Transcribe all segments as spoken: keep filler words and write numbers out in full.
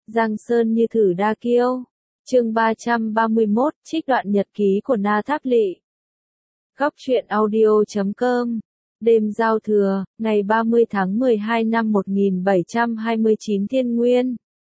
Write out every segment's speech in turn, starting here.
Giang Sơn như thử đa kiêu. Chương ba trăm ba mươi mốt, trích đoạn nhật ký của Na Tháp Lỵ. Góc truyện audio chấm com. Đêm giao thừa, ngày ba mươi tháng mười hai năm một nghìn bảy trăm hai mươi chín Thiên Nguyên.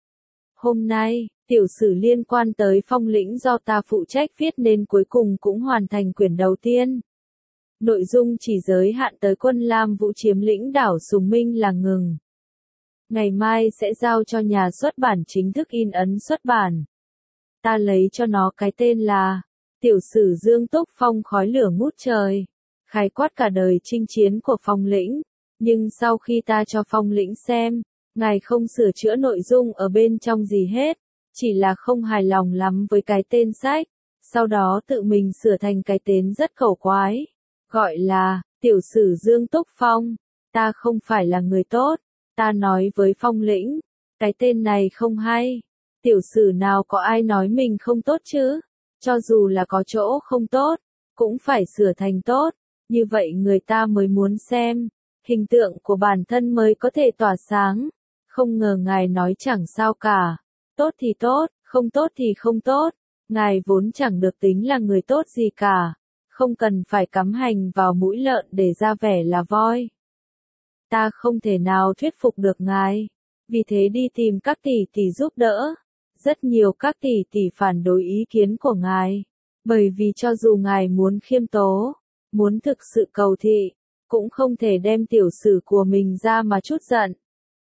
Hôm nay, tiểu sử liên quan tới Phong Lĩnh do ta phụ trách viết nên cuối cùng cũng hoàn thành quyển đầu tiên. Nội dung chỉ giới hạn tới quân Lam Vũ chiếm lĩnh đảo Sùng Minh là ngừng. Ngày mai sẽ giao cho nhà xuất bản chính thức in ấn xuất bản. Ta lấy cho nó cái tên là Tiểu sử Dương Túc Phong khói lửa ngút trời, khái quát cả đời chinh chiến của Phong Lĩnh. Nhưng sau khi ta cho Phong Lĩnh xem, ngài không sửa chữa nội dung ở bên trong gì hết, chỉ là không hài lòng lắm với cái tên sách, sau đó tự mình sửa thành cái tên rất khẩu quái, gọi là Tiểu sử Dương Túc Phong. Ta không phải là người tốt, ta nói với Phong Lĩnh, cái tên này không hay. Tiểu sử nào có ai nói mình không tốt chứ? Cho dù là có chỗ không tốt, cũng phải sửa thành tốt, như vậy người ta mới muốn xem, hình tượng của bản thân mới có thể tỏa sáng. Không ngờ ngài nói chẳng sao cả, tốt thì tốt, không tốt thì không tốt, ngài vốn chẳng được tính là người tốt gì cả, không cần phải cắm hành vào mũi lợn để ra vẻ là voi. Ta không thể nào thuyết phục được ngài, vì thế đi tìm các tỷ tỷ giúp đỡ. Rất nhiều các tỷ tỷ phản đối ý kiến của ngài, bởi vì cho dù ngài muốn khiêm tố, muốn thực sự cầu thị, cũng không thể đem tiểu sử của mình ra mà chút giận.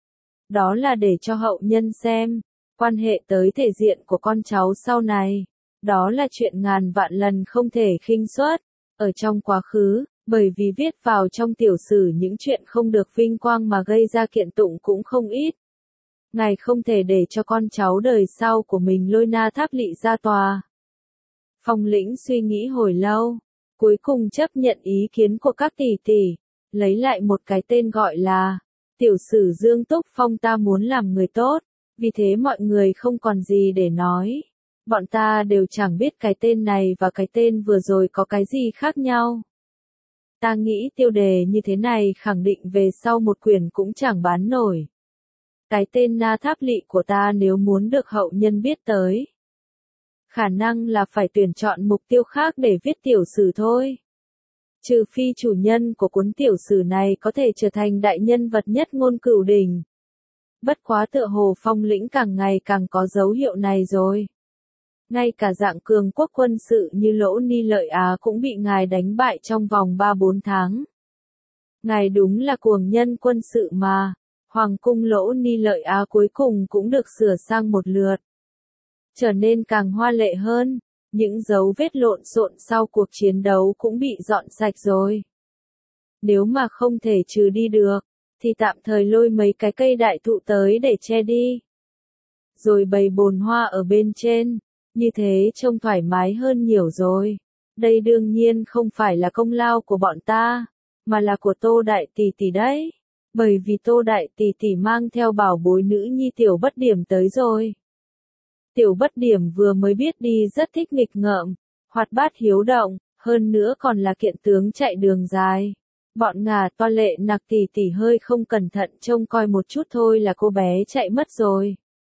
Đó là để cho hậu nhân xem, quan hệ tới thể diện của con cháu sau này, đó là chuyện ngàn vạn lần không thể khinh suất. Ở trong quá khứ, bởi vì viết vào trong tiểu sử những chuyện không được vinh quang mà gây ra kiện tụng cũng không ít. Ngài không thể để cho con cháu đời sau của mình lôi Na Tháp Lỵ ra tòa. Phong Lĩnh suy nghĩ hồi lâu, cuối cùng chấp nhận ý kiến của các tỷ tỷ, lấy lại một cái tên gọi là Tiểu sử Dương Túc Phong. Ta muốn làm người tốt, vì thế mọi người không còn gì để nói. Bọn ta đều chẳng biết cái tên này và cái tên vừa rồi có cái gì khác nhau. Ta nghĩ tiêu đề như thế này khẳng định về sau một quyển cũng chẳng bán nổi. Cái tên Na Tháp Lỵ của ta nếu muốn được hậu nhân biết tới, khả năng là phải tuyển chọn mục tiêu khác để viết tiểu sử thôi. Trừ phi chủ nhân của cuốn tiểu sử này có thể trở thành đại nhân vật nhất ngôn cửu đỉnh. Bất quá tựa hồ Phong Lĩnh càng ngày càng có dấu hiệu này rồi. Ngay cả dạng cường quốc quân sự như Lỗ Ni Lợi Á cũng bị ngài đánh bại trong vòng ba bốn tháng. Ngài đúng là cuồng nhân quân sự mà. Hoàng cung Lỗ Ni Lợi Á cuối cùng cũng được sửa sang một lượt, trở nên càng hoa lệ hơn. Những dấu vết lộn xộn sau cuộc chiến đấu cũng bị dọn sạch rồi. Nếu mà không thể trừ đi được, thì tạm thời lôi mấy cái cây đại thụ tới để che đi. Rồi bày bồn hoa ở bên trên, như thế trông thoải mái hơn nhiều rồi. Đây đương nhiên không phải là công lao của bọn ta, mà là của Tô Đại Tỷ Tỷ đấy. Bởi vì Tô Đại Tỷ Tỷ mang theo bảo bối nữ nhi Tiểu Bất Điểm tới rồi. Tiểu Bất Điểm vừa mới biết đi rất thích nghịch ngợm, hoạt bát hiếu động, hơn nữa còn là kiện tướng chạy đường dài. Bọn ngà toa lệ nặc Tỷ Tỷ hơi không cẩn thận trông coi một chút thôi là cô bé chạy mất rồi.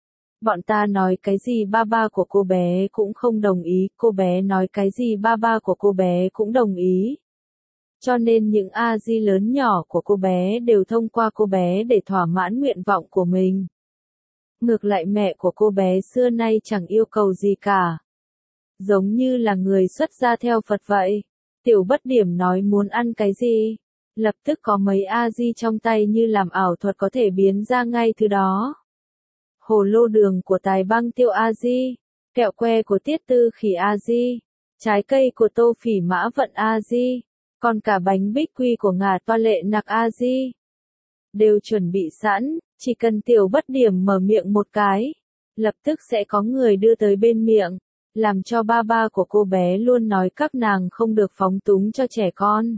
Bọn ta nói cái gì ba ba của cô bé cũng không đồng ý, cô bé nói cái gì ba ba của cô bé cũng đồng ý. Cho nên những A-di lớn nhỏ của cô bé đều thông qua cô bé để thỏa mãn nguyện vọng của mình. Ngược lại mẹ của cô bé xưa nay chẳng yêu cầu gì cả. Giống như là người xuất gia theo Phật vậy. Tiểu Bất Điểm nói muốn ăn cái gì, lập tức có mấy A-di trong tay như làm ảo thuật có thể biến ra ngay thứ đó. Hồ lô đường của Tài Băng Tiêu A-di, kẹo que của Tiết Tư Khỉ A-di, trái cây của Tô Phỉ Mã Vận A-di. Còn cả bánh bích quy của ngà toa lệ nặc A-di đều chuẩn bị sẵn, chỉ cần Tiểu Bất Điểm mở miệng một cái, lập tức sẽ có người đưa tới bên miệng, làm cho ba ba của cô bé luôn nói các nàng không được phóng túng cho trẻ con.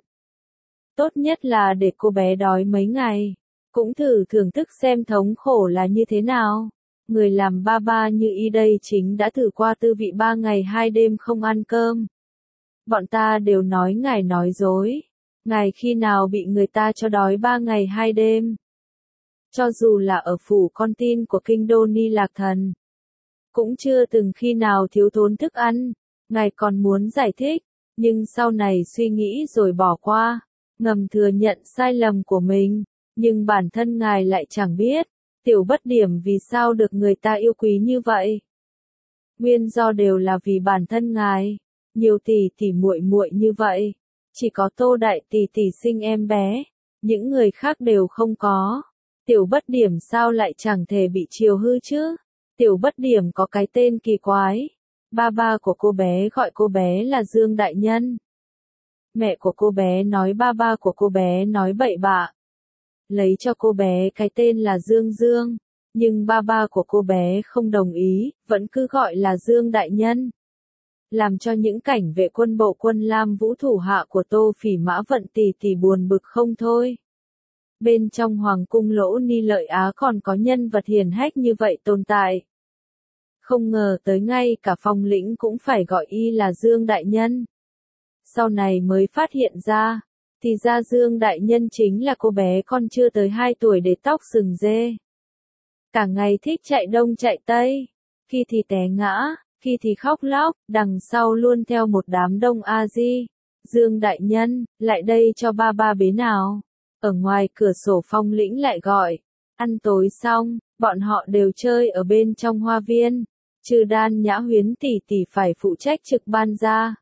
Tốt nhất là để cô bé đói mấy ngày, cũng thử thưởng thức xem thống khổ là như thế nào. Người làm ba ba như y đây chính đã thử qua tư vị ba ngày hai đêm không ăn cơm. Bọn ta đều nói ngài nói dối. Ngài khi nào bị người ta cho đói ba ngày hai đêm? cho dù là ở phủ con tin của kinh đô Ni Lạc Thần. Cũng chưa từng khi nào thiếu thốn thức ăn, ngài còn muốn giải thích, nhưng sau này suy nghĩ rồi bỏ qua, ngầm thừa nhận sai lầm của mình, nhưng bản thân ngài lại chẳng biết, Tiểu Bất Điểm vì sao được người ta yêu quý như vậy. Nguyên do đều là vì bản thân ngài, nhiều tỷ tỷ muội muội như vậy, chỉ có Tô đại tỷ tỷ sinh em bé, những người khác đều không có. Tiểu Bất Điểm sao lại chẳng thể bị chiều hư chứ? Tiểu Bất Điểm có cái tên kỳ quái. Ba ba của cô bé gọi cô bé là Dương Đại Nhân. Mẹ của cô bé nói ba ba của cô bé nói bậy bạ. Lấy cho cô bé cái tên là Dương Dương, nhưng ba ba của cô bé không đồng ý, vẫn cứ gọi là Dương Đại Nhân. Làm cho những cảnh vệ quân bộ quân Lam Vũ thủ hạ của Tô Phỉ Mã Vận tỷ tỷ buồn bực không thôi. Bên trong Hoàng cung Lỗ Ni Lợi Á còn có nhân vật hiền hách như vậy tồn tại. Không ngờ tới ngay cả Phong Lĩnh cũng phải gọi y là Dương Đại Nhân. Sau này mới phát hiện ra, thì ra Dương Đại Nhân chính là cô bé con chưa tới hai tuổi để tóc sừng dê. Cả ngày thích chạy đông chạy tây, khi thì té ngã, khi thì khóc lóc, đằng sau luôn theo một đám đông A-di. Dương Đại Nhân, lại đây cho ba ba bế nào. Ở ngoài cửa sổ Phong Lĩnh lại gọi. Ăn tối xong, bọn họ đều chơi ở bên trong hoa viên. Trừ Đan Nhã Huyến tỷ tỷ phải phụ trách trực ban ra.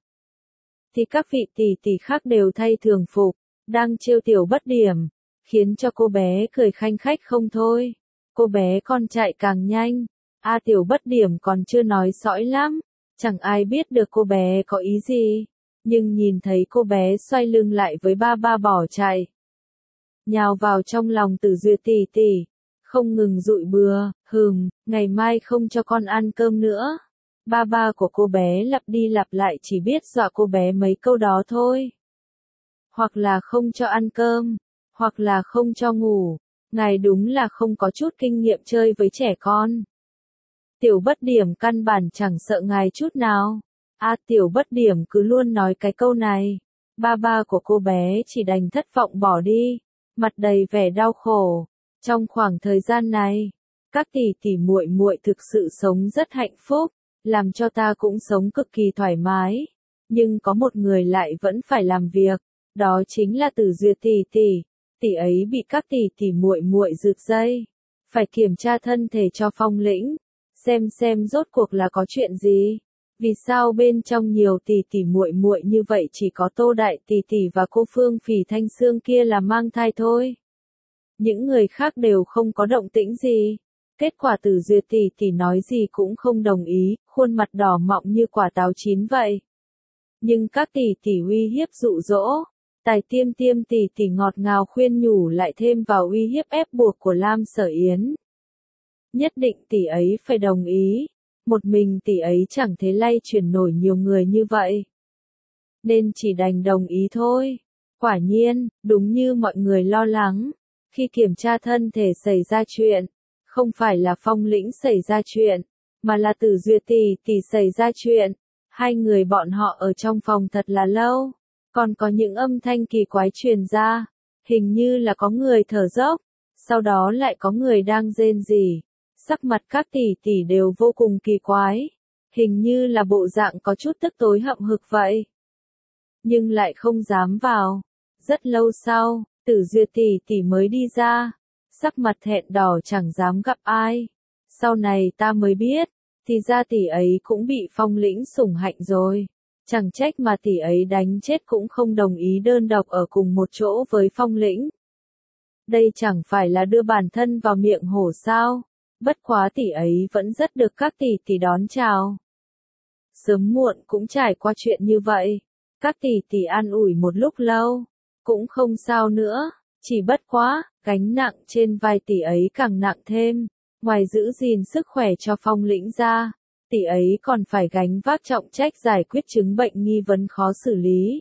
Thì các vị tỷ tỷ khác đều thay thường phục, đang trêu Tiểu Bất Điểm, khiến cho cô bé cười khanh khách không thôi. Cô bé con chạy càng nhanh, a Tiểu Bất Điểm còn chưa nói sõi lắm, chẳng ai biết được cô bé có ý gì, nhưng nhìn thấy cô bé xoay lưng lại với ba ba bỏ chạy, nhào vào trong lòng Tử Duyệt tỷ tỷ, không ngừng dụi bừa, hừm, ngày mai không cho con ăn cơm nữa. Ba ba của cô bé lặp đi lặp lại chỉ biết dọa cô bé mấy câu đó thôi. Hoặc là không cho ăn cơm, hoặc là không cho ngủ, ngài đúng là không có chút kinh nghiệm chơi với trẻ con. Tiểu Bất Điểm căn bản chẳng sợ ngài chút nào. A Tiểu Bất Điểm cứ luôn nói cái câu này. Ba ba của cô bé chỉ đành thất vọng bỏ đi, mặt đầy vẻ đau khổ. Trong khoảng thời gian này, các tỷ tỷ muội muội thực sự sống rất hạnh phúc, làm cho ta cũng sống cực kỳ thoải mái. Nhưng có một người lại vẫn phải làm việc, đó chính là Tử Duyệt tỷ tỷ. Tỷ ấy bị các tỷ tỷ muội muội rực dây, phải kiểm tra thân thể cho Phong Lĩnh, xem xem rốt cuộc là có chuyện gì. Vì sao bên trong nhiều tỷ tỷ muội muội như vậy chỉ có Tô đại tỷ tỷ và cô Phương Phỉ Thanh Sương kia là mang thai thôi. Những người khác đều không có động tĩnh gì. Kết quả Tử Duyệt tỷ tỷ nói gì cũng không đồng ý, khuôn mặt đỏ mọng như quả táo chín vậy. Nhưng các tỷ tỷ uy hiếp dụ dỗ, Tài Tiêm Tiêm tỷ tỷ ngọt ngào khuyên nhủ lại thêm vào uy hiếp ép buộc của Lam Sở Yến. Nhất định tỷ ấy phải đồng ý, một mình tỷ ấy chẳng thể lay chuyển nổi nhiều người như vậy. Nên chỉ đành đồng ý thôi. Quả nhiên, đúng như mọi người lo lắng, khi kiểm tra thân thể xảy ra chuyện, không phải là Phong Lĩnh xảy ra chuyện, mà là Tử Duyệt tỷ tỷ xảy ra chuyện. Hai người bọn họ ở trong phòng thật là lâu, còn có những âm thanh kỳ quái truyền ra, hình như là có người thở dốc, sau đó lại có người đang rên rỉ. Sắc mặt các tỷ tỷ đều vô cùng kỳ quái, hình như là bộ dạng có chút tức tối hậm hực vậy. Nhưng lại không dám vào. Rất lâu sau, Tử Duyệt tỷ tỷ mới đi ra, sắc mặt thẹn đỏ chẳng dám gặp ai. Sau này ta mới biết, thì ra tỷ ấy cũng bị Phong Lĩnh sủng hạnh rồi. Chẳng trách mà tỷ ấy đánh chết cũng không đồng ý đơn độc ở cùng một chỗ với Phong Lĩnh. Đây chẳng phải là đưa bản thân vào miệng hổ sao? Bất quá tỷ ấy vẫn rất được các tỷ tỷ đón chào. Sớm muộn cũng trải qua chuyện như vậy. Các tỷ tỷ an ủi một lúc lâu, cũng không sao nữa, chỉ bất quá, gánh nặng trên vai tỷ ấy càng nặng thêm. Ngoài giữ gìn sức khỏe cho Phong Lĩnh ra, tỷ ấy còn phải gánh vác trọng trách giải quyết chứng bệnh nghi vấn khó xử lý.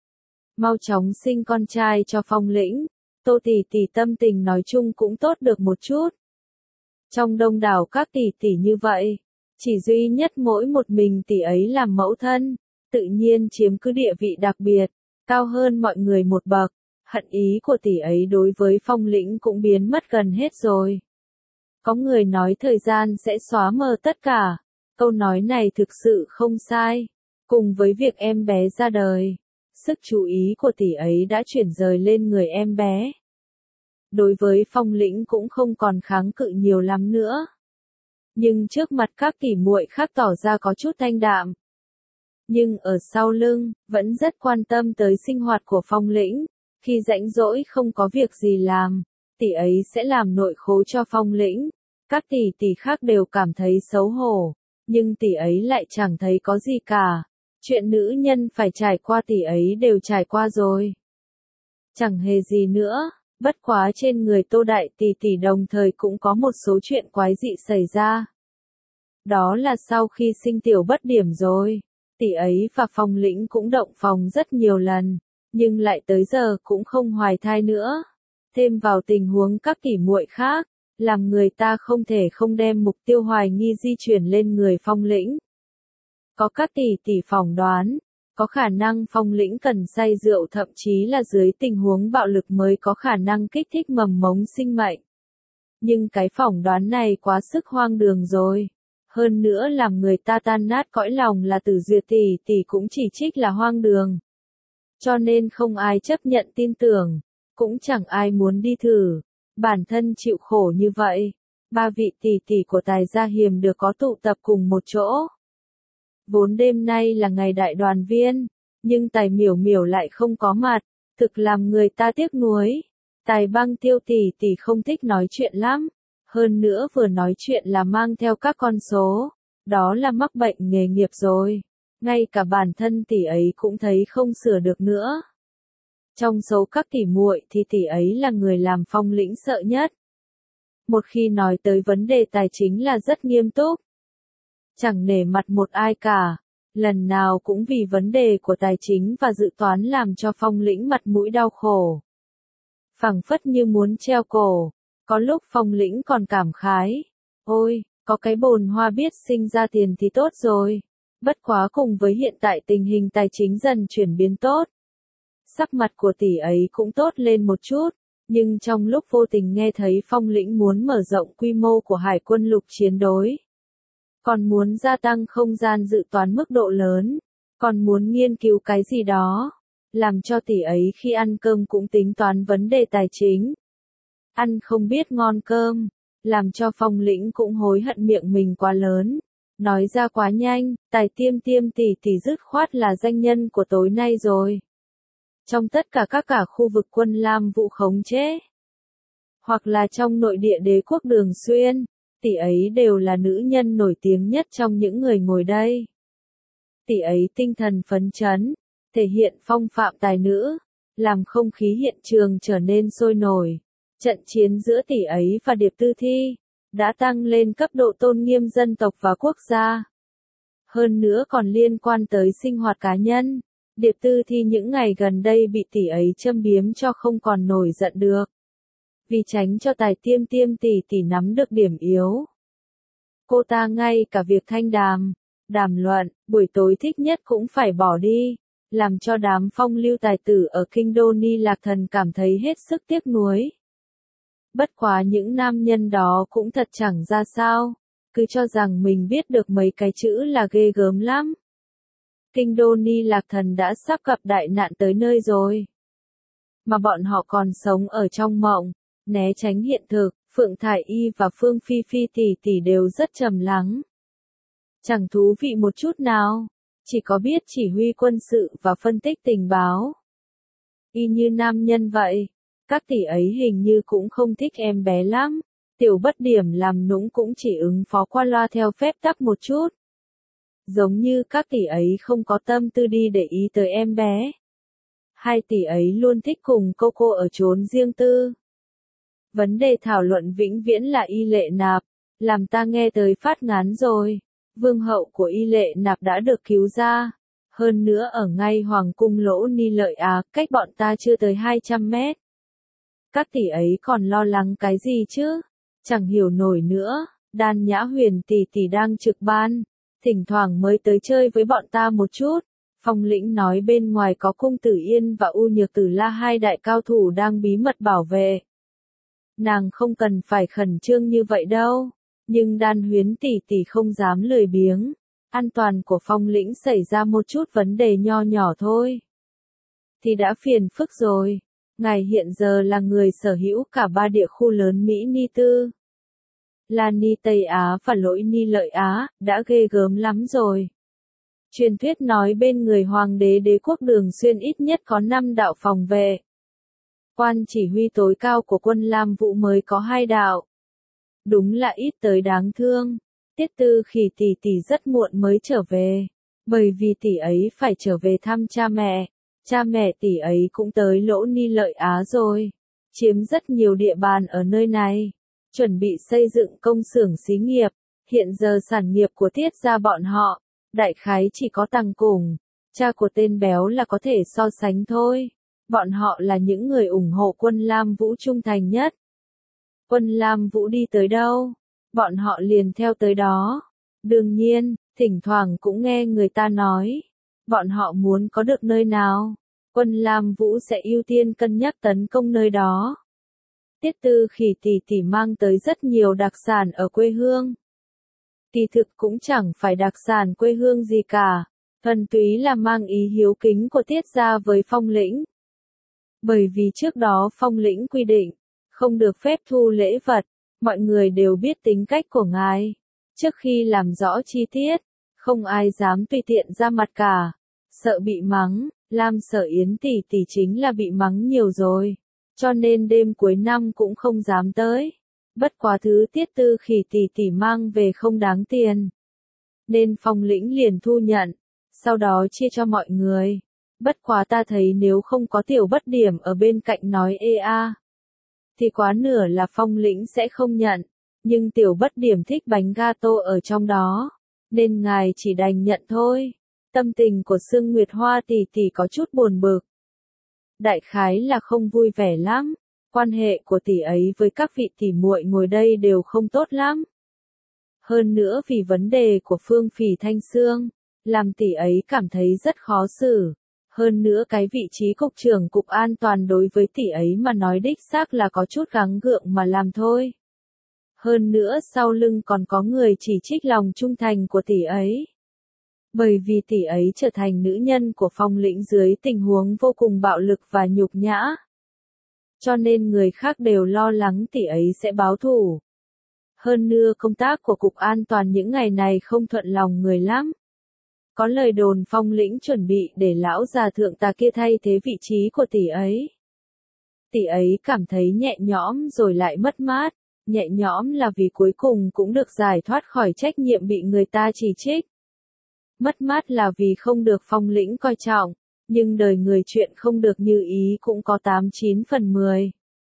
Mau chóng sinh con trai cho Phong Lĩnh, Tô tỷ tỷ tâm tình nói chung cũng tốt được một chút. Trong đông đảo các tỷ tỷ như vậy, chỉ duy nhất mỗi một mình tỷ ấy làm mẫu thân, tự nhiên chiếm cứ địa vị đặc biệt, cao hơn mọi người một bậc. Hận ý của tỷ ấy đối với Phong Lĩnh cũng biến mất gần hết rồi. Có người nói thời gian sẽ xóa mờ tất cả. Câu nói này thực sự không sai. Cùng với việc em bé ra đời, sức chú ý của tỷ ấy đã chuyển rời lên người em bé. Đối với Phong Lĩnh cũng không còn kháng cự nhiều lắm nữa. Nhưng trước mặt các tỷ muội khác tỏ ra có chút thanh đạm. Nhưng ở sau lưng, vẫn rất quan tâm tới sinh hoạt của Phong Lĩnh. Khi rảnh rỗi không có việc gì làm, tỷ ấy sẽ làm nội khố cho Phong Lĩnh. Các tỷ tỷ khác đều cảm thấy xấu hổ, nhưng tỷ ấy lại chẳng thấy có gì cả. Chuyện nữ nhân phải trải qua tỷ ấy đều trải qua rồi. Chẳng hề gì nữa, bất quá trên người Tô Đại Tỷ tỷ đồng thời cũng có một số chuyện quái dị xảy ra. Đó là sau khi sinh tiểu bất điểm rồi, tỷ ấy và Phong Lĩnh cũng động phòng rất nhiều lần, nhưng lại tới giờ cũng không hoài thai nữa. Thêm vào tình huống các tỷ muội khác, làm người ta không thể không đem mục tiêu hoài nghi di chuyển lên người Phong Lĩnh. Có các tỷ tỷ phỏng đoán, có khả năng Phong Lĩnh cần say rượu, thậm chí là dưới tình huống bạo lực mới có khả năng kích thích mầm mống sinh mệnh. Nhưng cái phỏng đoán này quá sức hoang đường rồi. Hơn nữa làm người ta tan nát cõi lòng là Tử Duyệt tỷ tỷ cũng chỉ trích là hoang đường. Cho nên không ai chấp nhận tin tưởng, cũng chẳng ai muốn đi thử. Bản thân chịu khổ như vậy, ba vị tỷ tỷ của Tài Gia hiếm được có tụ tập cùng một chỗ. Vốn đêm nay là ngày đại đoàn viên, nhưng Tài Miểu Miểu lại không có mặt, thực làm người ta tiếc nuối. Tài Băng Tiêu tỷ tỷ không thích nói chuyện lắm, hơn nữa vừa nói chuyện là mang theo các con số, đó là mắc bệnh nghề nghiệp rồi. Ngay cả bản thân tỷ ấy cũng thấy không sửa được nữa. Trong số các tỷ muội thì tỷ ấy là người làm Phong Lĩnh sợ nhất. Một khi nói tới vấn đề tài chính là rất nghiêm túc. Chẳng nể mặt một ai cả, lần nào cũng vì vấn đề của tài chính và dự toán làm cho Phong Lĩnh mặt mũi đau khổ. Phảng phất như muốn treo cổ, có lúc Phong Lĩnh còn cảm khái. Ôi, có cái bồn hoa biết sinh ra tiền thì tốt rồi. Bất quá cùng với hiện tại tình hình tài chính dần chuyển biến tốt. Sắc mặt của tỷ ấy cũng tốt lên một chút, nhưng trong lúc vô tình nghe thấy Phong Lĩnh muốn mở rộng quy mô của hải quân lục chiến đối. Còn muốn gia tăng không gian dự toán mức độ lớn, còn muốn nghiên cứu cái gì đó, làm cho tỷ ấy khi ăn cơm cũng tính toán vấn đề tài chính. Ăn không biết ngon cơm, làm cho Phong Lĩnh cũng hối hận miệng mình quá lớn. Nói ra quá nhanh, Tài Tiêm Tiêm tỷ tỷ dứt khoát là danh nhân của tối nay rồi. Trong tất cả các cả khu vực quân Lam Vũ khống chế, hoặc là trong nội địa đế quốc Đường Xuyên, tỷ ấy đều là nữ nhân nổi tiếng nhất trong những người ngồi đây. Tỷ ấy tinh thần phấn chấn, thể hiện phong phạm tài nữ, làm không khí hiện trường trở nên sôi nổi. Trận chiến giữa tỷ ấy và Điệp Tư Thi đã tăng lên cấp độ tôn nghiêm dân tộc và quốc gia. Hơn nữa còn liên quan tới sinh hoạt cá nhân. Điệp Tư Thi những ngày gần đây bị tỷ ấy châm biếm cho không còn nổi giận được. Vì tránh cho Tài Tiêm Tiêm tỷ tỷ nắm được điểm yếu. Cô ta ngay cả việc thanh đàm, đàm luận, buổi tối thích nhất cũng phải bỏ đi, làm cho đám phong lưu tài tử ở kinh đô Ni Lạc Thần cảm thấy hết sức tiếc nuối. Bất quá những nam nhân đó cũng thật chẳng ra sao, cứ cho rằng mình biết được mấy cái chữ là ghê gớm lắm. Kinh đô Ni Lạc Thần đã sắp gặp đại nạn tới nơi rồi. Mà bọn họ còn sống ở trong mộng, né tránh hiện thực. Phượng Thải Y và Phương Phi Phi tỷ tỷ đều rất trầm lắng. Chẳng thú vị một chút nào, chỉ có biết chỉ huy quân sự và phân tích tình báo. Y như nam nhân vậy, các tỷ ấy hình như cũng không thích em bé lắm, tiểu bất điểm làm nũng cũng chỉ ứng phó qua loa theo phép tắc một chút. Giống như các tỷ ấy không có tâm tư đi để ý tới em bé. Hai tỷ ấy luôn thích cùng cô cô ở chốn riêng tư. Vấn đề thảo luận vĩnh viễn là Y Lệ Nạp, làm ta nghe tới phát ngán rồi. Vương hậu của Y Lệ Nạp đã được cứu ra, hơn nữa ở ngay Hoàng cung Lỗ Ni Lợi Á, cách bọn ta chưa tới hai trăm mét. Các tỷ ấy còn lo lắng cái gì chứ? Chẳng hiểu nổi nữa, Đan Nhã Huyền tỷ tỷ đang trực ban, thỉnh thoảng mới tới chơi với bọn ta một chút, Phong lĩnh nói bên ngoài có cung tử Yên và U Nhược Tử La hai đại cao thủ đang bí mật bảo vệ. Nàng không cần phải khẩn trương như vậy đâu, nhưng Đan Huyến tỷ tỷ không dám lười biếng. An toàn của Phong lĩnh xảy ra một chút vấn đề nho nhỏ thôi, thì đã phiền phức rồi. Ngài hiện giờ là người sở hữu cả ba địa khu lớn Mỹ Ni Tư, La Ni Tây Á và Lỗi Ni Lợi Á, đã ghê gớm lắm rồi. Truyền thuyết nói bên người Hoàng đế Đế quốc Đường Xuyên ít nhất có năm đạo phòng vệ. Quan chỉ huy tối cao của quân Lam Vũ mới có hai đạo. Đúng là ít tới đáng thương. Tiết Tư Khỉ tỷ tỷ rất muộn mới trở về, bởi vì tỷ ấy phải trở về thăm cha mẹ. Cha mẹ tỷ ấy cũng tới Lỗ Ni Lợi Á rồi, chiếm rất nhiều địa bàn ở nơi này, chuẩn bị xây dựng công xưởng xí nghiệp. Hiện giờ sản nghiệp của Tiết gia bọn họ, đại khái chỉ có Tăng Cùng, cha của tên béo là có thể so sánh thôi. Bọn họ là những người ủng hộ quân Lam Vũ trung thành nhất. Quân Lam Vũ đi tới đâu, bọn họ liền theo tới đó. Đương nhiên, thỉnh thoảng cũng nghe người ta nói, bọn họ muốn có được nơi nào, quân Lam Vũ sẽ ưu tiên cân nhắc tấn công nơi đó. Tiết Tư Khỉ tỷ tỷ mang tới rất nhiều đặc sản ở quê hương. Kỳ thực cũng chẳng phải đặc sản quê hương gì cả, thuần túy là mang ý hiếu kính của Tiết gia với Phong lĩnh. Bởi vì trước đó Phong lĩnh quy định, không được phép thu lễ vật, mọi người đều biết tính cách của ngài. Trước khi làm rõ chi tiết, không ai dám tùy tiện ra mặt cả, sợ bị mắng. Lam Sở Yến tỷ tỷ chính là bị mắng nhiều rồi, cho nên đêm cuối năm cũng không dám tới. Bất quá thứ Tiết Tư Khỉ tỷ tỷ mang về không đáng tiền, nên Phong lĩnh liền thu nhận, sau đó chia cho mọi người. Bất quá ta thấy nếu không có Tiểu Bất Điểm ở bên cạnh nói ê a, thì quá nửa là Phong lĩnh sẽ không nhận, nhưng Tiểu Bất Điểm thích bánh gato ở trong đó, nên ngài chỉ đành nhận thôi. Tâm tình của Sương Nguyệt Hoa tỷ tỷ có chút buồn bực. Đại khái là không vui vẻ lắm, quan hệ của tỷ ấy với các vị tỷ muội ngồi đây đều không tốt lắm. Hơn nữa vì vấn đề của Phương Phỉ Thanh Sương, làm tỷ ấy cảm thấy rất khó xử. Hơn nữa cái vị trí cục trưởng cục an toàn đối với tỷ ấy mà nói đích xác là có chút gắng gượng mà làm thôi. Hơn nữa sau lưng còn có người chỉ trích lòng trung thành của tỷ ấy. Bởi vì tỷ ấy trở thành nữ nhân của Phong lĩnh dưới tình huống vô cùng bạo lực và nhục nhã. Cho nên người khác đều lo lắng tỷ ấy sẽ báo thù. Hơn nữa công tác của Cục An toàn những ngày này không thuận lòng người lắm. Có lời đồn Phong lĩnh chuẩn bị để lão già thượng tà kia thay thế vị trí của tỷ ấy. Tỷ ấy cảm thấy nhẹ nhõm rồi lại mất mát. Nhẹ nhõm là vì cuối cùng cũng được giải thoát khỏi trách nhiệm bị người ta chỉ trích. Mất mát là vì không được Phong lĩnh coi trọng, nhưng đời người chuyện không được như ý cũng có tám chín phần mười.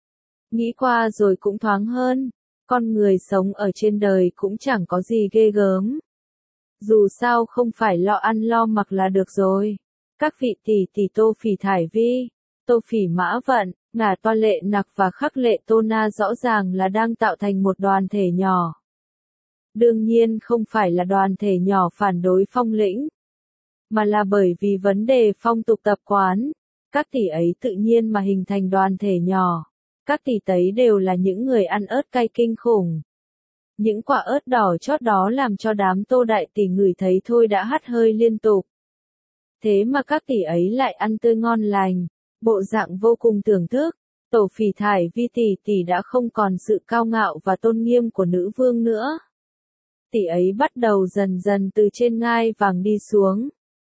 Nghĩ qua rồi cũng thoáng hơn, con người sống ở trên đời cũng chẳng có gì ghê gớm. Dù sao không phải lo ăn lo mặc là được rồi. Các vị tỷ tỷ Tô Phỉ Thải Vi, Tô Phỉ Mã Vận, Ngả Toa Lệ Nặc và Khắc Lệ Tô Na rõ ràng là đang tạo thành một đoàn thể nhỏ. Đương nhiên không phải là đoàn thể nhỏ phản đối Phong lĩnh, mà là bởi vì vấn đề phong tục tập quán. Các tỷ ấy tự nhiên mà hình thành đoàn thể nhỏ. Các tỷ tấy đều là những người ăn ớt cay kinh khủng. Những quả ớt đỏ chót đó làm cho đám Tô đại tỷ ngửi thấy thôi đã hắt hơi liên tục. Thế mà các tỷ ấy lại ăn tươi ngon lành, bộ dạng vô cùng thưởng thức. Tổ Phỉ Thải Vi tỷ tỷ đã không còn sự cao ngạo và tôn nghiêm của nữ vương nữa. Tỷ ấy bắt đầu dần dần từ trên ngai vàng đi xuống,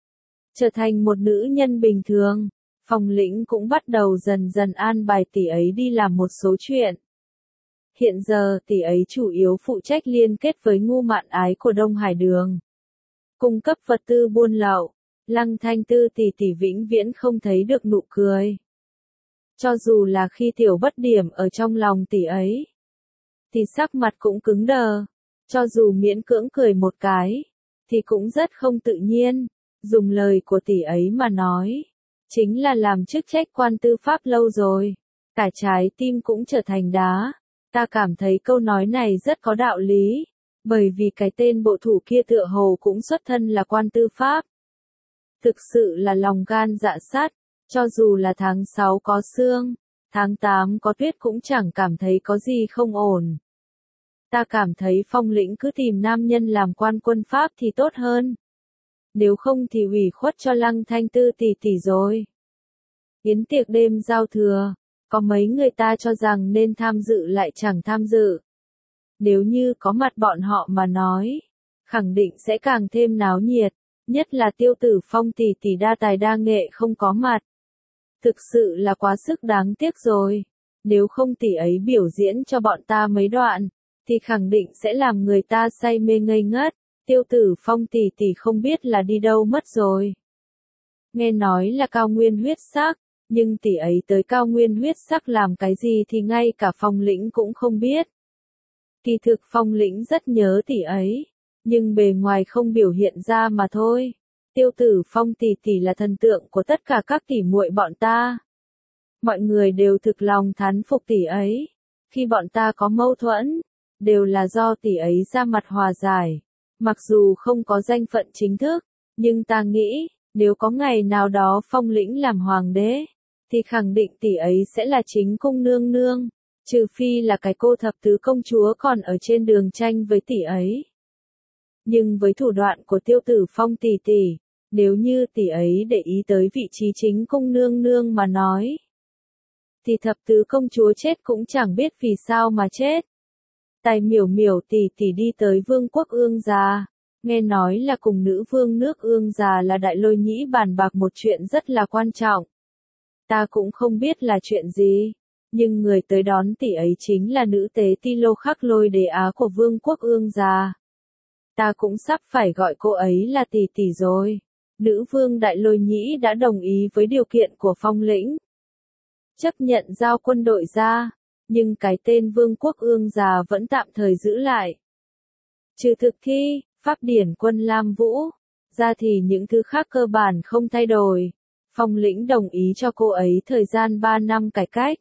trở thành một nữ nhân bình thường. Phong lĩnh cũng bắt đầu dần dần an bài tỷ ấy đi làm một số chuyện. Hiện giờ tỷ ấy chủ yếu phụ trách liên kết với Ngu Mạn Ái của Đông Hải Đường, cung cấp vật tư buôn lậu. Lăng Thanh Tư tỷ tỷ vĩnh viễn không thấy được nụ cười. Cho dù là khi Tiểu Bất Điểm ở trong lòng tỷ ấy, thì sắc mặt cũng cứng đờ. Cho dù miễn cưỡng cười một cái, thì cũng rất không tự nhiên. Dùng lời của tỷ ấy mà nói, chính là làm chức trách quan tư pháp lâu rồi, cả trái tim cũng trở thành đá. Ta cảm thấy câu nói này rất có đạo lý, bởi vì cái tên bộ thủ kia tựa hồ cũng xuất thân là quan tư pháp. Thực sự là lòng gan dạ sắt, cho dù là tháng sáu có sương, tháng tám có tuyết cũng chẳng cảm thấy có gì không ổn. Ta cảm thấy Phong Lĩnh cứ tìm nam nhân làm quan quân Pháp thì tốt hơn. Nếu không thì ủy khuất cho Lăng Thanh Tư tỷ tỷ rồi. Yến tiệc đêm giao thừa, có mấy người ta cho rằng nên tham dự lại chẳng tham dự. Nếu như có mặt bọn họ mà nói, khẳng định sẽ càng thêm náo nhiệt, nhất là Tiêu Tử Phong tỷ tỷ đa tài đa nghệ không có mặt. Thực sự là quá sức đáng tiếc rồi. Nếu không tỷ ấy biểu diễn cho bọn ta mấy đoạn, thì khẳng định sẽ làm người ta say mê ngây ngất. Tiêu Tử Phong tỷ tỷ không biết là đi đâu mất rồi. Nghe nói là cao nguyên huyết sắc, nhưng tỷ ấy tới cao nguyên huyết sắc làm cái gì thì ngay cả Phong Lĩnh cũng không biết. Kỳ thực Phong Lĩnh rất nhớ tỷ ấy, nhưng bề ngoài không biểu hiện ra mà thôi. Tiêu Tử Phong tỷ tỷ là thần tượng của tất cả các tỷ muội bọn ta. Mọi người đều thực lòng thán phục tỷ ấy. Khi bọn ta có mâu thuẫn, đều là do tỷ ấy ra mặt hòa giải. Mặc dù không có danh phận chính thức, nhưng ta nghĩ, nếu có ngày nào đó Phong Lĩnh làm hoàng đế, thì khẳng định tỷ ấy sẽ là chính cung nương nương, trừ phi là cái cô thập tứ công chúa còn ở trên đường tranh với tỷ ấy. Nhưng với thủ đoạn của Tiêu Tử Phong tỷ tỷ, nếu như tỷ ấy để ý tới vị trí chính cung nương nương mà nói, thì thập tứ công chúa chết cũng chẳng biết vì sao mà chết. Tài miểu miểu tỷ tỷ đi tới vương quốc Ương Già, nghe nói là cùng nữ vương nước Ương Già là Đại Lôi Nhĩ bàn bạc một chuyện rất là quan trọng. Ta cũng không biết là chuyện gì, nhưng người tới đón tỷ ấy chính là nữ tế Ti Lô Khắc Lôi Đế Á của vương quốc Ương Già. Ta cũng sắp phải gọi cô ấy là tỷ tỷ rồi. Nữ vương Đại Lôi Nhĩ đã đồng ý với điều kiện của Phong Lĩnh, chấp nhận giao quân đội ra, nhưng cái tên vương quốc Ương Già vẫn tạm thời giữ lại. Trừ thực thi, pháp điển quân Lam Vũ, ra thì những thứ khác cơ bản không thay đổi. Phong Lĩnh đồng ý cho cô ấy thời gian ba năm cải cách.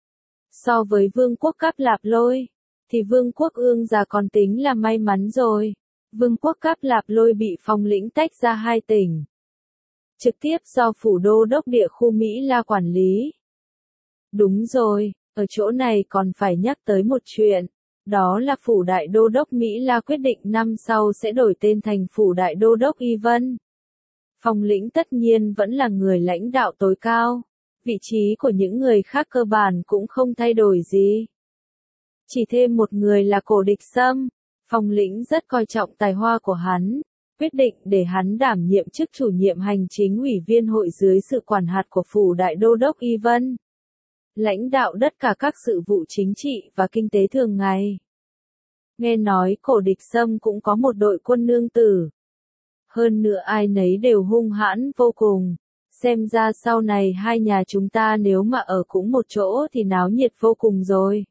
So với vương quốc Cáp Lạp Lôi, thì vương quốc Ương Già còn tính là may mắn rồi. Vương quốc Cáp Lạp Lôi bị Phong Lĩnh tách ra hai tỉnh, trực tiếp do phủ đô đốc địa khu Mỹ La quản lý. Đúng rồi, ở chỗ này còn phải nhắc tới một chuyện, đó là phủ đại đô đốc Mỹ La quyết định năm sau sẽ đổi tên thành phủ đại đô đốc Y Vân. Phong Lĩnh tất nhiên vẫn là người lãnh đạo tối cao, vị trí của những người khác cơ bản cũng không thay đổi gì. Chỉ thêm một người là Cổ Địch Sâm. Phong Lĩnh rất coi trọng tài hoa của hắn, quyết định để hắn đảm nhiệm chức chủ nhiệm hành chính ủy viên hội dưới sự quản hạt của phủ đại đô đốc Y Vân, lãnh đạo tất cả các sự vụ chính trị và kinh tế thường ngày. Nghe nói Cổ Địch Sâm cũng có một đội quân nương tử. Hơn nữa ai nấy đều hung hãn vô cùng. Xem ra sau này hai nhà chúng ta nếu mà ở cũng một chỗ thì náo nhiệt vô cùng rồi.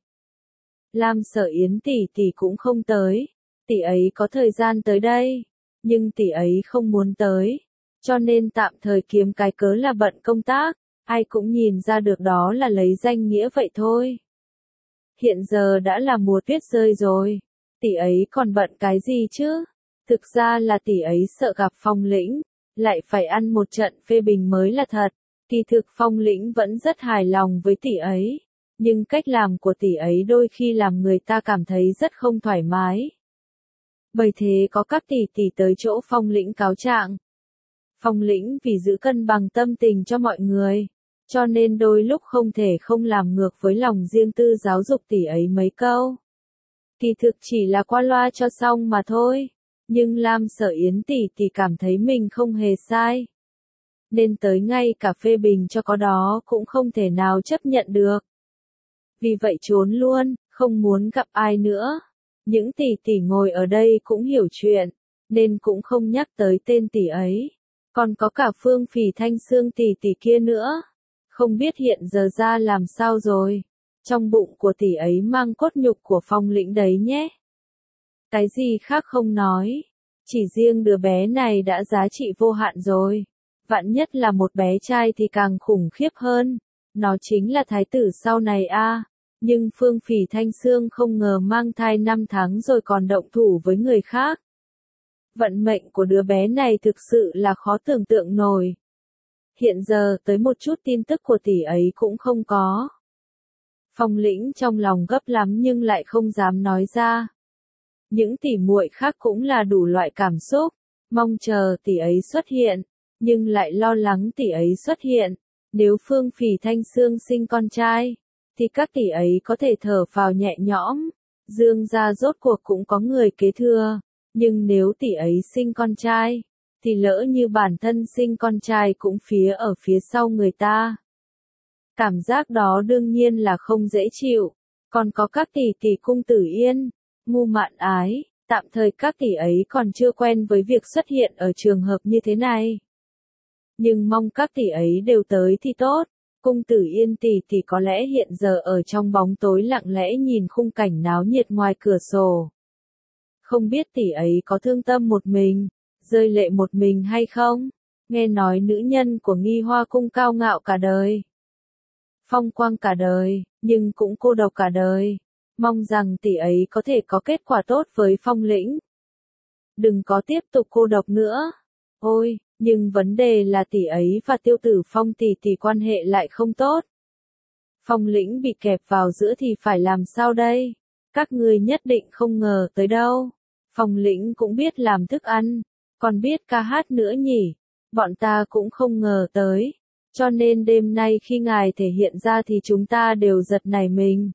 Lam Sở Yến tỷ tỷ cũng không tới. Tỷ ấy có thời gian tới đây, nhưng tỷ ấy không muốn tới, cho nên tạm thời kiếm cái cớ là bận công tác. Ai cũng nhìn ra được đó là lấy danh nghĩa vậy thôi. Hiện giờ đã là mùa tuyết rơi rồi, tỷ ấy còn bận cái gì chứ? Thực ra là tỷ ấy sợ gặp Phong Lĩnh, lại phải ăn một trận phê bình mới là thật. Kỳ thực Phong Lĩnh vẫn rất hài lòng với tỷ ấy, nhưng cách làm của tỷ ấy đôi khi làm người ta cảm thấy rất không thoải mái. Bởi thế có các tỷ tỷ tới chỗ Phong Lĩnh cáo trạng. Phong Lĩnh vì giữ cân bằng tâm tình cho mọi người, cho nên đôi lúc không thể không làm ngược với lòng riêng tư giáo dục tỷ ấy mấy câu. Kỳ thực chỉ là qua loa cho xong mà thôi, nhưng Lam Sở Yến tỷ tỷ cảm thấy mình không hề sai. Nên tới ngay cả phê bình cho có đó cũng không thể nào chấp nhận được. Vì vậy trốn luôn, không muốn gặp ai nữa. Những tỷ tỷ ngồi ở đây cũng hiểu chuyện, nên cũng không nhắc tới tên tỷ ấy. Còn có cả Phương Phỉ Thanh Sương tỷ tỷ kia nữa. Không biết hiện giờ ra làm sao rồi. Trong bụng của tỷ ấy mang cốt nhục của Phong Lĩnh đấy nhé. Cái gì khác không nói. Chỉ riêng đứa bé này đã giá trị vô hạn rồi. Vạn nhất là một bé trai thì càng khủng khiếp hơn. Nó chính là thái tử sau này a. Nhưng Phương Phỉ Thanh Sương không ngờ mang thai năm tháng rồi còn động thủ với người khác. Vận mệnh của đứa bé này thực sự là khó tưởng tượng nổi. Hiện giờ tới một chút tin tức của tỷ ấy cũng không có. Phong Lĩnh trong lòng gấp lắm nhưng lại không dám nói ra. Những tỷ muội khác cũng là đủ loại cảm xúc, mong chờ tỷ ấy xuất hiện, nhưng lại lo lắng tỷ ấy xuất hiện. Nếu Phương Phỉ Thanh Sương sinh con trai, thì các tỷ ấy có thể thở phào nhẹ nhõm. Dương gia rốt cuộc cũng có người kế thừa, nhưng nếu tỷ ấy sinh con trai, thì lỡ như bản thân sinh con trai cũng phía ở phía sau người ta. Cảm giác đó đương nhiên là không dễ chịu, còn có các tỷ tỷ Cung Tử Yên, Ngu Mạn Ái, tạm thời các tỷ ấy còn chưa quen với việc xuất hiện ở trường hợp như thế này. Nhưng mong các tỷ ấy đều tới thì tốt. Cung Tử Yên tỷ tỷ có lẽ hiện giờ ở trong bóng tối lặng lẽ nhìn khung cảnh náo nhiệt ngoài cửa sổ. Không biết tỷ ấy có thương tâm một mình, rơi lệ một mình hay không? Nghe nói nữ nhân của Nghi Hoa cung cao ngạo cả đời, phong quang cả đời, nhưng cũng cô độc cả đời. Mong rằng tỷ ấy có thể có kết quả tốt với Phong Lĩnh. Đừng có tiếp tục cô độc nữa. Ôi, nhưng vấn đề là tỷ ấy và Tiêu Tử Phong tỷ tỷ quan hệ lại không tốt. Phong Lĩnh bị kẹp vào giữa thì phải làm sao đây? Các ngươi nhất định không ngờ tới đâu. Phong Lĩnh cũng biết làm thức ăn, còn biết ca hát nữa nhỉ. Bọn ta cũng không ngờ tới. Cho nên đêm nay khi ngài thể hiện ra thì chúng ta đều giật nảy mình.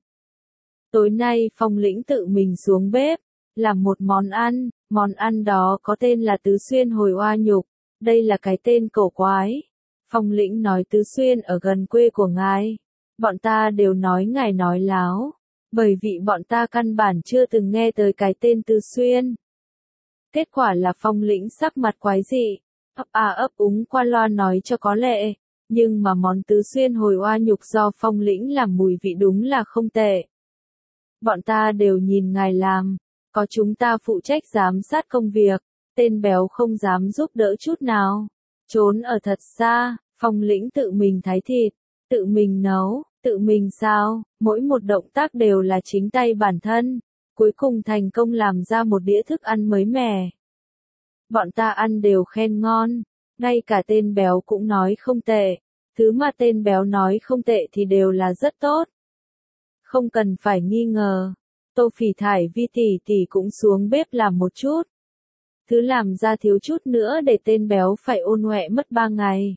Tối nay Phong Lĩnh tự mình xuống bếp, làm một món ăn, món ăn đó có tên là Tứ Xuyên Hồi Oa Nhục. Đây là cái tên cổ quái. Phong Lĩnh nói Tứ Xuyên ở gần quê của ngài. Bọn ta đều nói ngài nói láo, bởi vì bọn ta căn bản chưa từng nghe tới cái tên Tứ Xuyên. Kết quả là Phong Lĩnh sắc mặt quái dị, ấp a ấp úng qua loa nói cho có lệ, nhưng mà món Tứ Xuyên Hồi Oa Nhục do Phong Lĩnh làm mùi vị đúng là không tệ. Bọn ta đều nhìn ngài làm, có chúng ta phụ trách giám sát công việc, tên béo không dám giúp đỡ chút nào. Trốn ở thật xa, Phong Lĩnh tự mình thái thịt, tự mình nấu, tự mình sao, mỗi một động tác đều là chính tay bản thân, cuối cùng thành công làm ra một đĩa thức ăn mới mẻ. Bọn ta ăn đều khen ngon, ngay cả tên béo cũng nói không tệ, thứ mà tên béo nói không tệ thì đều là rất tốt. Không cần phải nghi ngờ, Tô Phỉ Thải Vi tỷ tỷ cũng xuống bếp làm một chút. Thứ làm ra thiếu chút nữa để tên béo phải ôn nhoẹ mất ba ngày.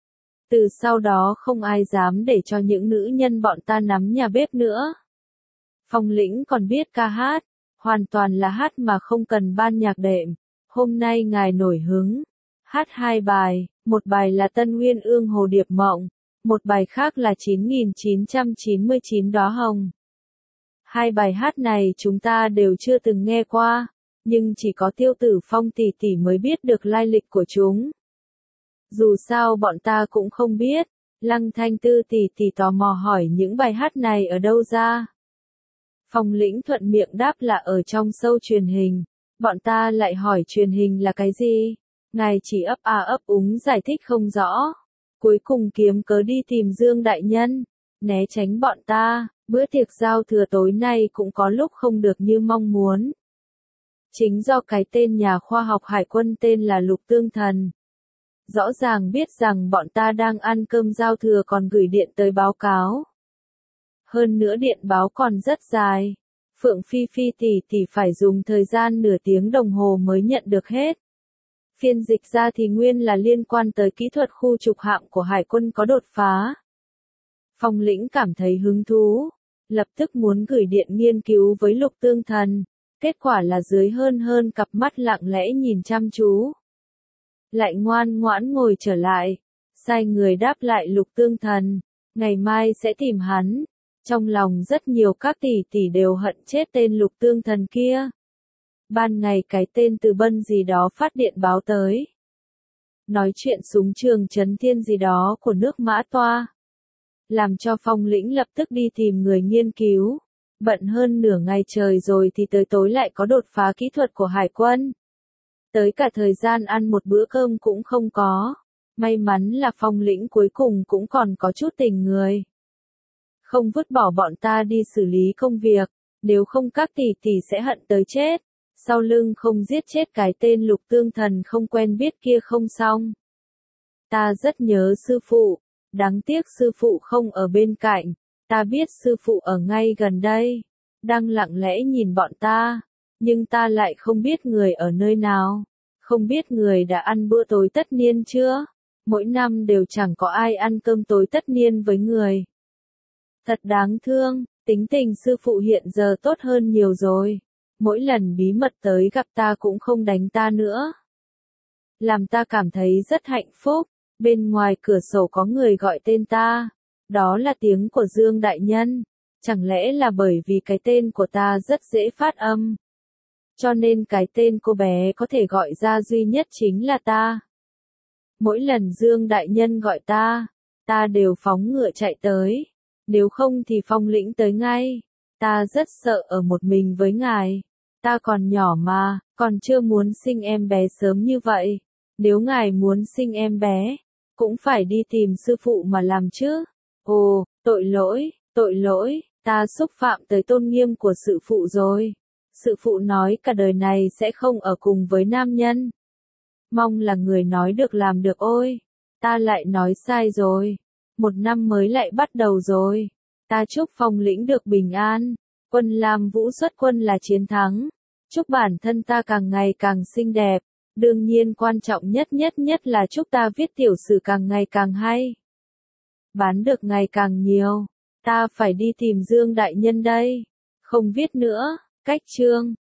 Từ sau đó không ai dám để cho những nữ nhân bọn ta nắm nhà bếp nữa. Phong Lĩnh còn biết ca hát, hoàn toàn là hát mà không cần ban nhạc đệm. Hôm nay ngài nổi hứng, hát hai bài, một bài là Tân Nguyên Ương Hồ Điệp Mộng, một bài khác là chín nghìn chín trăm chín mươi chín Đóa Hồng. Hai bài hát này chúng ta đều chưa từng nghe qua, nhưng chỉ có Tiêu Tử Phong tỷ tỷ mới biết được lai lịch của chúng. Dù sao bọn ta cũng không biết, Lăng Thanh Tư tỷ tỷ tò mò hỏi những bài hát này ở đâu ra. Phong Lĩnh thuận miệng đáp là ở trong show truyền hình, bọn ta lại hỏi truyền hình là cái gì, ngài chỉ ấp a ấp úng giải thích không rõ, cuối cùng kiếm cớ đi tìm Dương đại nhân, né tránh bọn ta, bữa tiệc giao thừa tối nay cũng có lúc không được như mong muốn. Chính do cái tên nhà khoa học hải quân tên là Lục Tương Thần. Rõ ràng biết rằng bọn ta đang ăn cơm giao thừa còn gửi điện tới báo cáo. Hơn nữa điện báo còn rất dài. Phượng Phi Phi tỷ tỷ phải dùng thời gian nửa tiếng đồng hồ mới nhận được hết. Phiên dịch ra thì nguyên là liên quan tới kỹ thuật khu trục hạm của hải quân có đột phá. Phong Lĩnh cảm thấy hứng thú, lập tức muốn gửi điện nghiên cứu với Lục Tương Thần. Kết quả là dưới hơn hơn cặp mắt lặng lẽ nhìn chăm chú. Lại ngoan ngoãn ngồi trở lại, sai người đáp lại Lục Tương Thần, ngày mai sẽ tìm hắn. Trong lòng rất nhiều các tỷ tỷ đều hận chết tên Lục Tương Thần kia. Ban ngày cái tên Từ Bân gì đó phát điện báo tới. Nói chuyện súng trường Trấn Thiên gì đó của nước Mã Toa. Làm cho Phong Lĩnh lập tức đi tìm người nghiên cứu. Bận hơn nửa ngày trời rồi thì tới tối lại có đột phá kỹ thuật của hải quân. Tới cả thời gian ăn một bữa cơm cũng không có. May mắn là Phong Lĩnh cuối cùng cũng còn có chút tình người. Không vứt bỏ bọn ta đi xử lý công việc, nếu không các tỷ tỷ sẽ hận tới chết. sau lưng không giết chết cái tên Lục Tương Thần không quen biết kia không xong. Ta rất nhớ sư phụ, đáng tiếc sư phụ không ở bên cạnh, ta biết sư phụ ở ngay gần đây, đang lặng lẽ nhìn bọn ta, nhưng ta lại không biết người ở nơi nào, không biết người đã ăn bữa tối tất niên chưa, mỗi năm đều chẳng có ai ăn cơm tối tất niên với người. Thật đáng thương, tính tình sư phụ hiện giờ tốt hơn nhiều rồi, mỗi lần bí mật tới gặp ta cũng không đánh ta nữa. Làm ta cảm thấy rất hạnh phúc, bên ngoài cửa sổ có người gọi tên ta, đó là tiếng của Dương Đại Nhân, chẳng lẽ là bởi vì cái tên của ta rất dễ phát âm, cho nên cái tên cô bé có thể gọi ra duy nhất chính là ta. Mỗi lần Dương Đại Nhân gọi ta, ta đều phóng ngựa chạy tới, nếu không thì Phong Lĩnh tới ngay, ta rất sợ ở một mình với ngài, ta còn nhỏ mà, còn chưa muốn sinh em bé sớm như vậy, nếu ngài muốn sinh em bé, cũng phải đi tìm sư phụ mà làm chứ. Ồ, tội lỗi, tội lỗi, ta xúc phạm tới tôn nghiêm của sư phụ rồi. Sư phụ nói cả đời này sẽ không ở cùng với nam nhân. Mong là người nói được làm được ôi. Ta lại nói sai rồi. Một năm mới lại bắt đầu rồi. Ta chúc Phong Lĩnh được bình an. Quân Lam Vũ xuất quân là chiến thắng. Chúc bản thân ta càng ngày càng xinh đẹp. Đương nhiên quan trọng nhất nhất nhất là chúc ta viết tiểu sử càng ngày càng hay. Bán được ngày càng nhiều. Ta phải đi tìm Dương Đại Nhân đây. Không viết nữa. Cách chương.